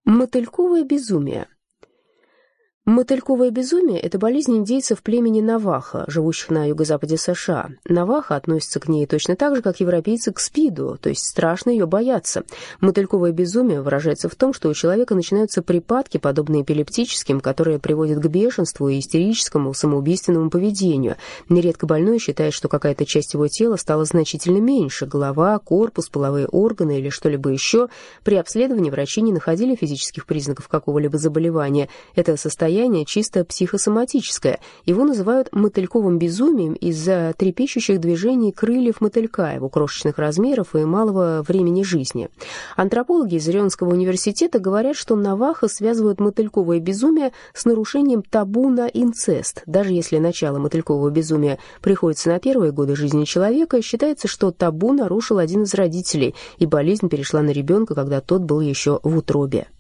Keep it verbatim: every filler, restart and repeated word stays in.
Мотыльковое безумие. Мотыльковое безумие – это болезнь индейцев племени Навахо, живущих на юго-западе США. Навахо относятся к ней точно так же, как европейцы к СПИДу, то есть страшно ее бояться. Мотыльковое безумие выражается в том, что у человека начинаются припадки, подобные эпилептическим, которые приводят к бешенству и истерическому самоубийственному поведению. Нередко больной считает, что какая-то часть его тела стала значительно меньше – голова, корпус, половые органы или что-либо еще. При обследовании врачи не находили физических признаков какого-либо заболевания. Это состояние чисто психосоматическое. Его называют мотыльковым безумием из-за трепещущих движений крыльев мотылька, его крошечных размеров и малого времени жизни. Антропологи из Орионского университета говорят, что Навахо связывают мотыльковое безумие с нарушением табу на инцест. Даже если начало мотылькового безумия приходится на первые годы жизни человека, считается, что табу нарушил один из родителей, и болезнь перешла на ребенка, когда тот был еще в утробе.